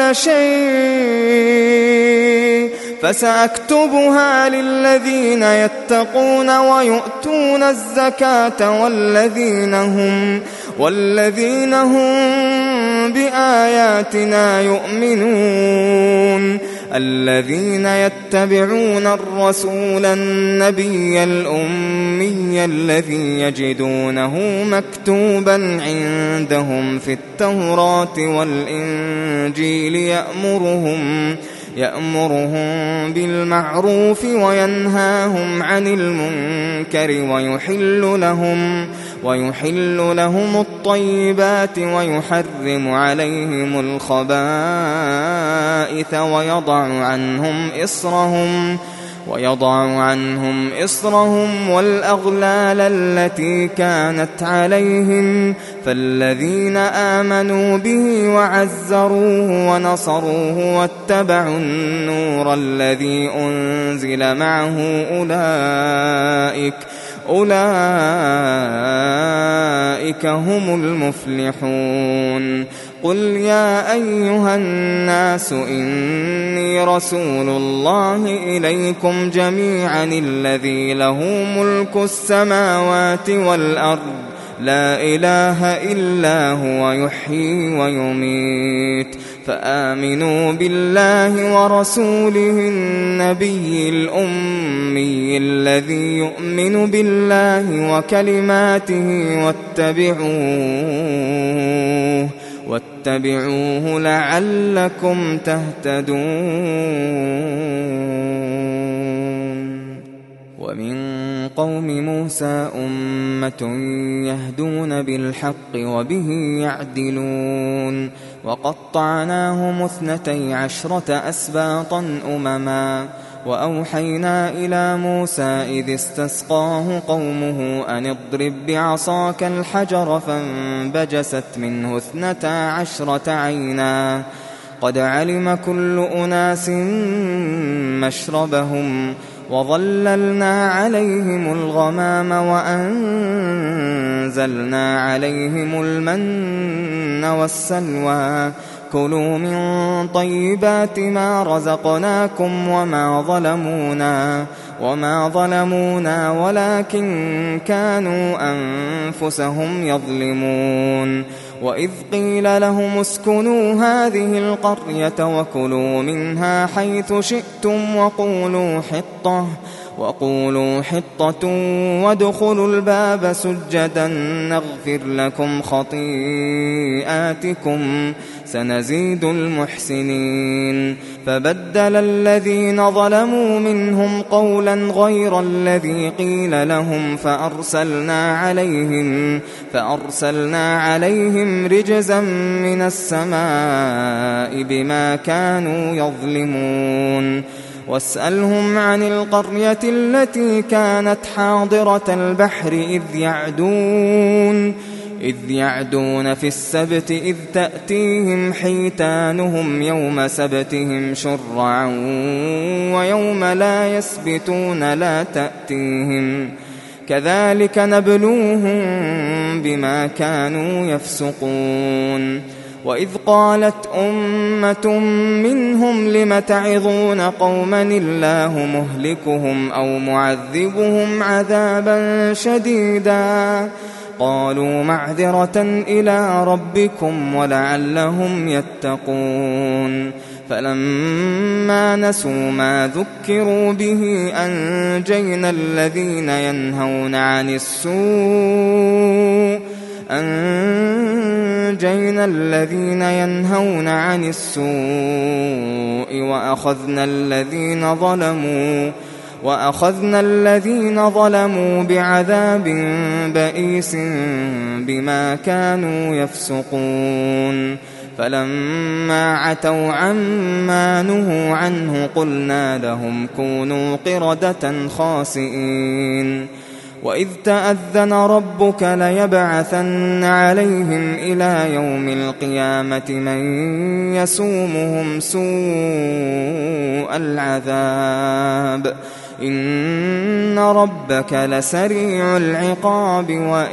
شيء فسأكتبها للذين يتقون ويؤتون الزكاة والذين هم والذين هم بآياتنا يؤمنون الذين يتبعون الرسول النبي الأمي الذي يجدونه مكتوبا عندهم في التوراة والإنجيل يأمرهم يأمرهم بالمعروف وينهاهم عن المنكر ويحل لهم ويحل لهم الطيبات ويحرم عليهم الخبائث ويضع عنهم إصرهم ويضع عنهم إصرهم والأغلال التي كانت عليهم فالذين آمنوا به وعزروه ونصروه واتبعوا النور الذي أنزل معه أولئك أولئك هم المفلحون قل يا أيها الناس إني رسول الله إليكم جميعا الذي له ملك السماوات والأرض لا إله إلا هو يحيي ويميت فآمنوا بالله ورسوله النبي الأمي الذي يؤمن بالله وكلماته واتبعوه واتبعوه لعلكم تهتدون ومن قوم موسى أمة يهدون بالحق وبه يعدلون وقطعناهم اثنتي عشرة أسباطا أمما وأوحينا إلى موسى إذ استسقاه قومه أن اضرب بعصاك الحجر فانبجست منه اثنتا عشرة عينا قد علم كل أناس مشربهم وظللنا عليهم الغمام وأنزلنا عليهم المن والسلوى كلوا من طيبات ما رزقناكم وما ظلمونا وما ظلمونا ولكن كانوا أنفسهم يظلمون وإذ قيل لهم اسكنوا هذه القرية وكلوا منها حيث شئتم وقولوا حطة وقولوا حطة وادخلوا الباب سجدا نغفر لكم خطيئاتكم سنزيد المحسنين فبدل الذين ظلموا منهم قولا غير الذي قيل لهم فأرسلنا عليهم فأرسلنا عليهم رجزا من السماء بما كانوا يظلمون واسألهم عن القرية التي كانت حاضرة البحر إذ يعدون إذ يعدون في السبت إذ تأتيهم حيتانهم يوم سبتهم شرعا ويوم لا يسبتون لا تأتيهم كذلك نبلوهم بما كانوا يفسقون وإذ قالت أمة منهم لم تعظون قوما الله مهلكهم أو معذبهم عذابا شديدا قالوا معذرة إلى ربكم ولعلهم يتقون فلما نسوا ما ذكروا به أنجينا الذين ينهون عن السوء أنجينا الذين ينهون عن السوء وأخذنا الذين ظلموا وأخذنا الذين ظلموا بعذاب بئيس بما كانوا يفسقون فلما عتوا عما نهوا عنه قلنا لهم كونوا قردة خاسئين وإذ تأذن ربك ليبعثن عليهم إلى يوم القيامة من يسومهم سوء العذاب إن ربك لسريع العقاب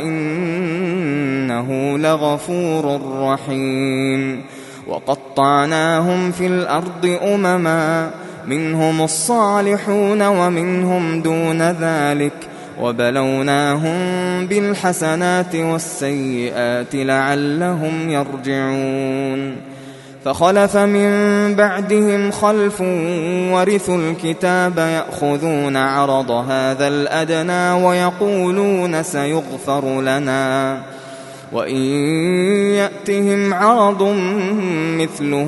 وإنه لغفور رحيم وقطعناهم في الأرض أمما منهم الصالحون ومنهم دون ذلك وبلوناهم بالحسنات والسيئات لعلهم يرجعون فخلف من بعدهم خلف ورثوا الكتاب يأخذون عرض هذا الأدنى ويقولون سيغفر لنا وإن يأتهم عرض مثله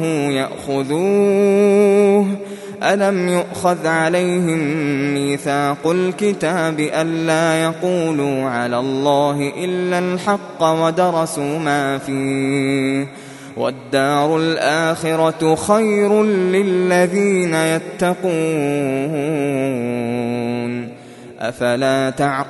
يأخذوه ألم يؤخذ عليهم ميثاق الكتاب ألا يقولوا على الله إلا الحق ودرسوا ما فيه والدار الآخرة خير للذين يتقون أفلا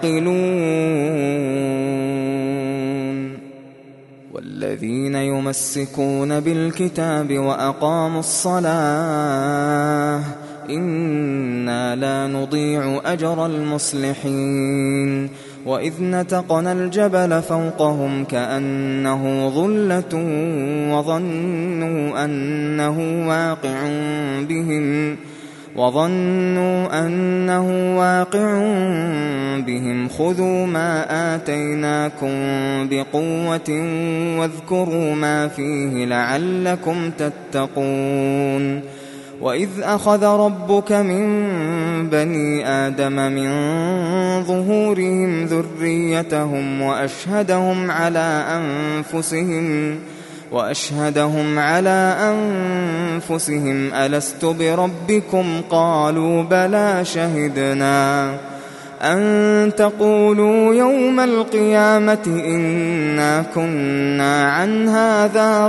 تعقلون والذين يمسكون بالكتاب وأقاموا الصلاة إنا لا نضيع أجر المصلحين وإذ نتقنا الجبل فوقهم كأنه ظلة وظنوا أنه واقع بهم وظنوا أنه واقع بهم خذوا ما آتيناكم بقوة واذكروا ما فيه لعلكم تتقون وإذ أخذ ربك من بني آدم من ظهورهم ذريتهم وأشهدهم على أنفسهم وأشهدهم على أنفسهم ألست بربكم قالوا بلى شهدنا أن تقولوا يوم القيامة إنا كنا عن هذا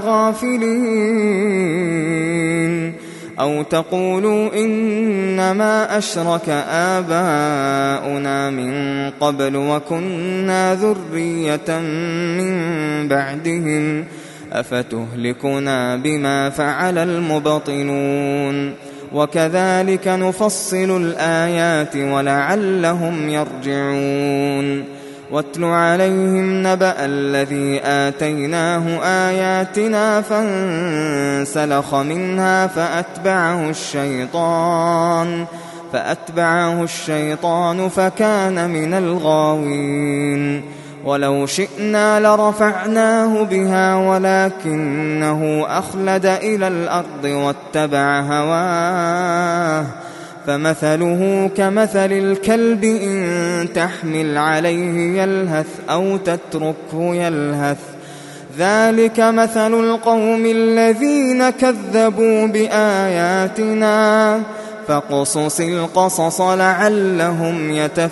غافلين أو تقولوا إنما أشرك آباؤنا من قبل وكنا ذرية من بعدهم أفتهلكنا بما فعل المبطلون وكذلك نفصل الآيات ولعلهم يرجعون واتل عليهم نبأ الذي آتيناه آياتنا فانسلخ منها فأتبعه الشيطان فأتبعه الشيطان فكان من الغاوين ولو شئنا لرفعناه بها ولكنه أخلد إلى الأرض واتبع هواه فمثله كمثل الكلب إن تحمل عليه يلهث أو تتركه يلهث ذلك مثل القوم الذين كذبوا بآياتنا فاقصص القصص لعلهم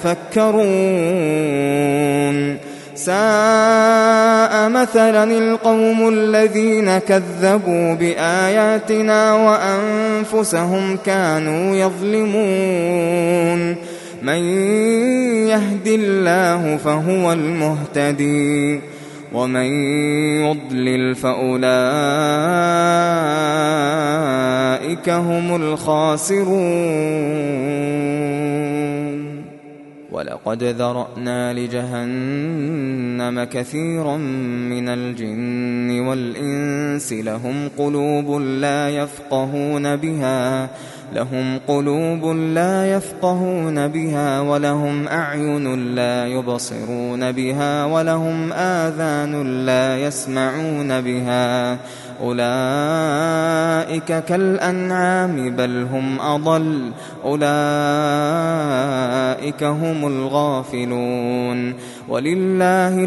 يتفكرون ساء مثلا القوم الذين كذبوا بآياتنا وأنفسهم كانوا يظلمون من يهد الله فهو المهتدي ومن يضلل فأولئك هم الخاسرون ولقد ذرأنا لجهنم كثيرا من الجن والإنس لهم قلوب لا يفقهون بها لهم قلوب لا يفقهون بها ولهم أعين لا يبصرون بها ولهم آذان لا يسمعون بها أولئك كالأنعام بل هم أضل أولئك هم الغافلون ولله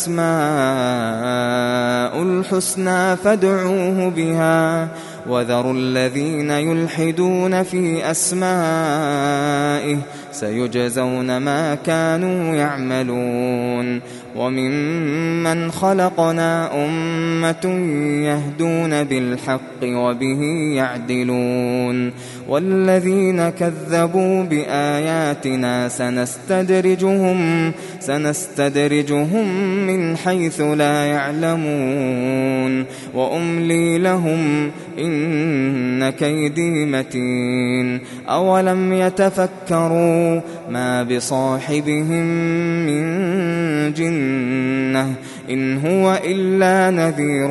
الأسماء الحسنى فادعوه بها وذروا الذين يلحدون في أسمائه سيجزون ما كانوا يعملون وممن خلقنا أمة يهدون بالحق وبه يعدلون والذين كذبوا بآياتنا سنستدرجهم سنستدرجهم من حيث لا يعلمون وأملي لهم إن كيدي متين أولم يتفكروا ما بصاحبهم من جنة إن هو إلا نذير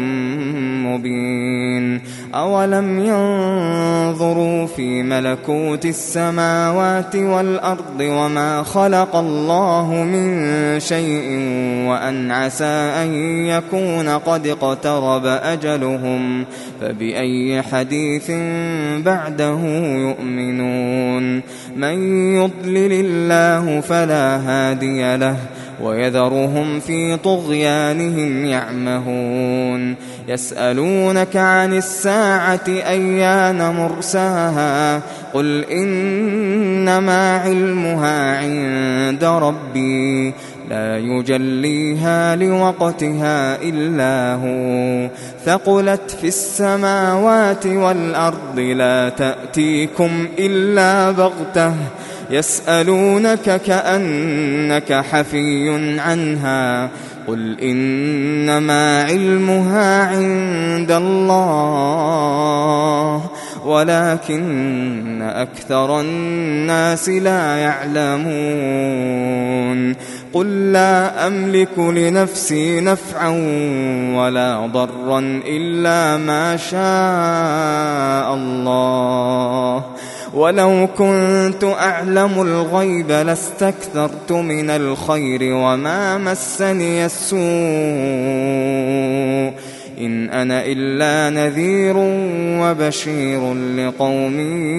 مبين أولم ينظروا في ملكوت السماوات والأرض وما خلق الله من شيء وأن عسى أن يكون قد اقترب أجلهم فبأي حديث بعده يؤمنون من يضلل الله فلا هادي له ويذرهم في طغيانهم يعمهون يسألونك عن الساعة أيان مرساها قل إنما علمها عند ربي لا يجليها لوقتها إلا هو ثقلت في السماوات والأرض لا تأتيكم إلا بغتة يسألونك كأنك حفي عنها قل إنما علمها عند الله ولكن أكثر الناس لا يعلمون قل لا أملك لنفسي نفعا ولا ضرا إلا ما شاء الله ولو كنت أعلم الغيب لاستكثرت من الخير وما مسني السوء إن أنا إلا نذير وبشير لقوم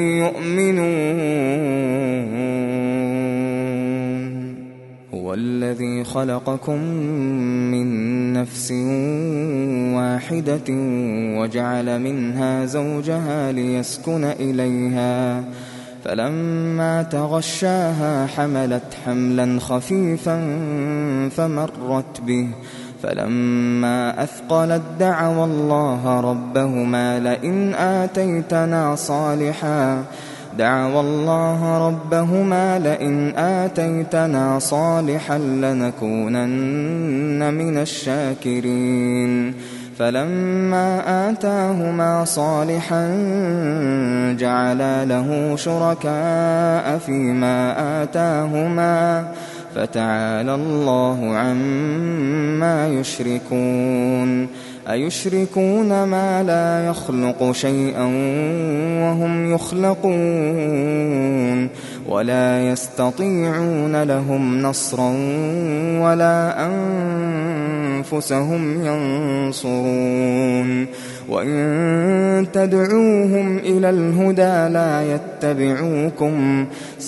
يؤمنون هو الذي خلقكم من نفس واحدة وجعل منها زوجها ليسكن إليها فلما تغشاها حملت حملا خفيفا فمرت به فلما أثقلت دعوا الله ربهما لئن آتيتنا صالحا دعوا الله ربهما لئن آتيتنا صالحا لنكونن من الشاكرين فلما آتاهما صالحا جعلا له شركاء فيما آتاهما فتعالى الله عما يشركون أيشركون ما لا يخلق شيئا وهم يخلقون ولا يستطيعون لهم نصرا ولا أنفسهم ينصرون وإن تدعوهم إلى الهدى لا يتبعوكم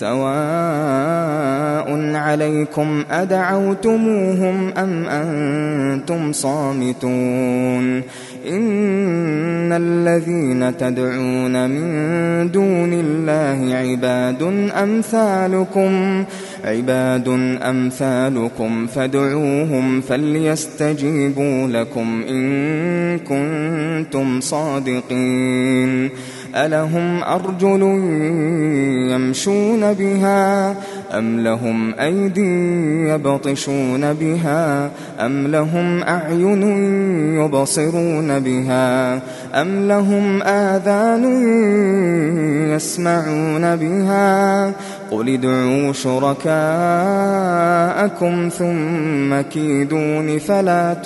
سواء عليكم أدعوتموهم أم أنتم صامتون إن الذين تدعون من دون الله عباد أمثالكم عباد أمثالكم فادعوهم فليستجيبوا لكم إن كنتم صادقين ألهم أرجل يمشون بها أم لهم أيدي يبطشون بها أم لهم أعين يبصرون بها أم لهم آذان يسمعون بها قل ادعوا شركاءكم ثم كيدون فلا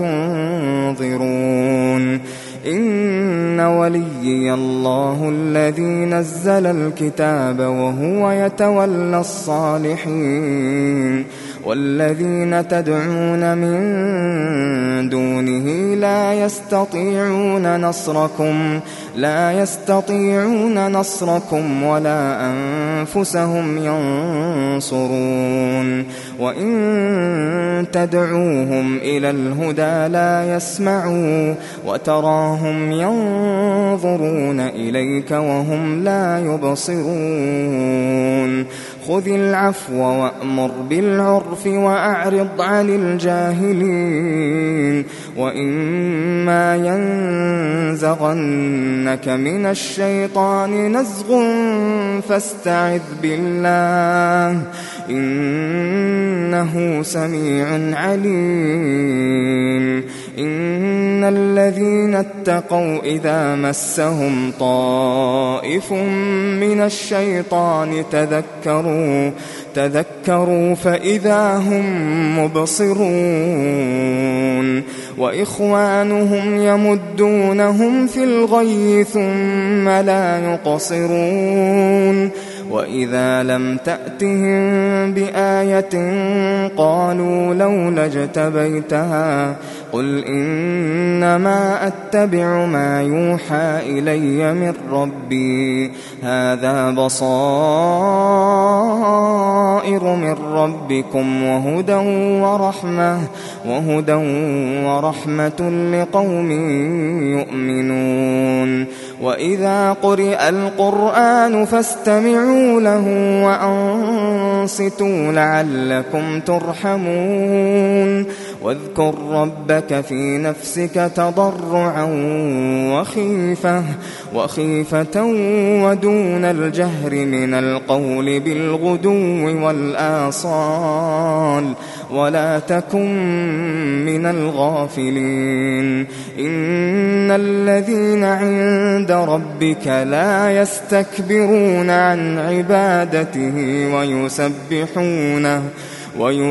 تنظرون إن وليي الله الذي نزل الكتاب وهو يتولى الصالحين والذين تدعون من دونه لا يستطيعون نصركم لا يستطيعون نصركم ولا أنفسهم ينصرون وإن تدعوهم إلى الهدى لا يسمعوا وتراهم ينظرون إليك وهم لا يبصرون خذ العفو وأمر بالعرف وأعرض عن الجاهلين وإما ينزغنك من الشيطان نزغ فاستعذ بالله إنه سميع عليم إن الذين اتقوا إذا مسهم طائف من الشيطان تذكروا تذكروا فإذا هم مبصرون وإخوانهم يمدونهم في الغي ثم لا يقصرون وإذا لم تأتهم بآية قالوا لولا اجتبيتها قل إنما أتبع ما يوحى إلي من ربي هذا بصائر من ربكم وهدى ورحمة وهدى ورحمة لقوم يؤمنون وإذا قرئ القرآن فاستمعوا له وأنصتوا لعلكم ترحمون واذكر ربك في نفسك تضرعا وخيفة وخيفة ودون الجهر من القول بالغدو والآصال ولا تكن من الغافلين إن الذين عند ربك لا يستكبرون عن عبادته ويسبحونه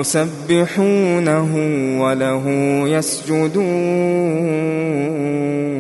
ويسبحونه وله يسجدون.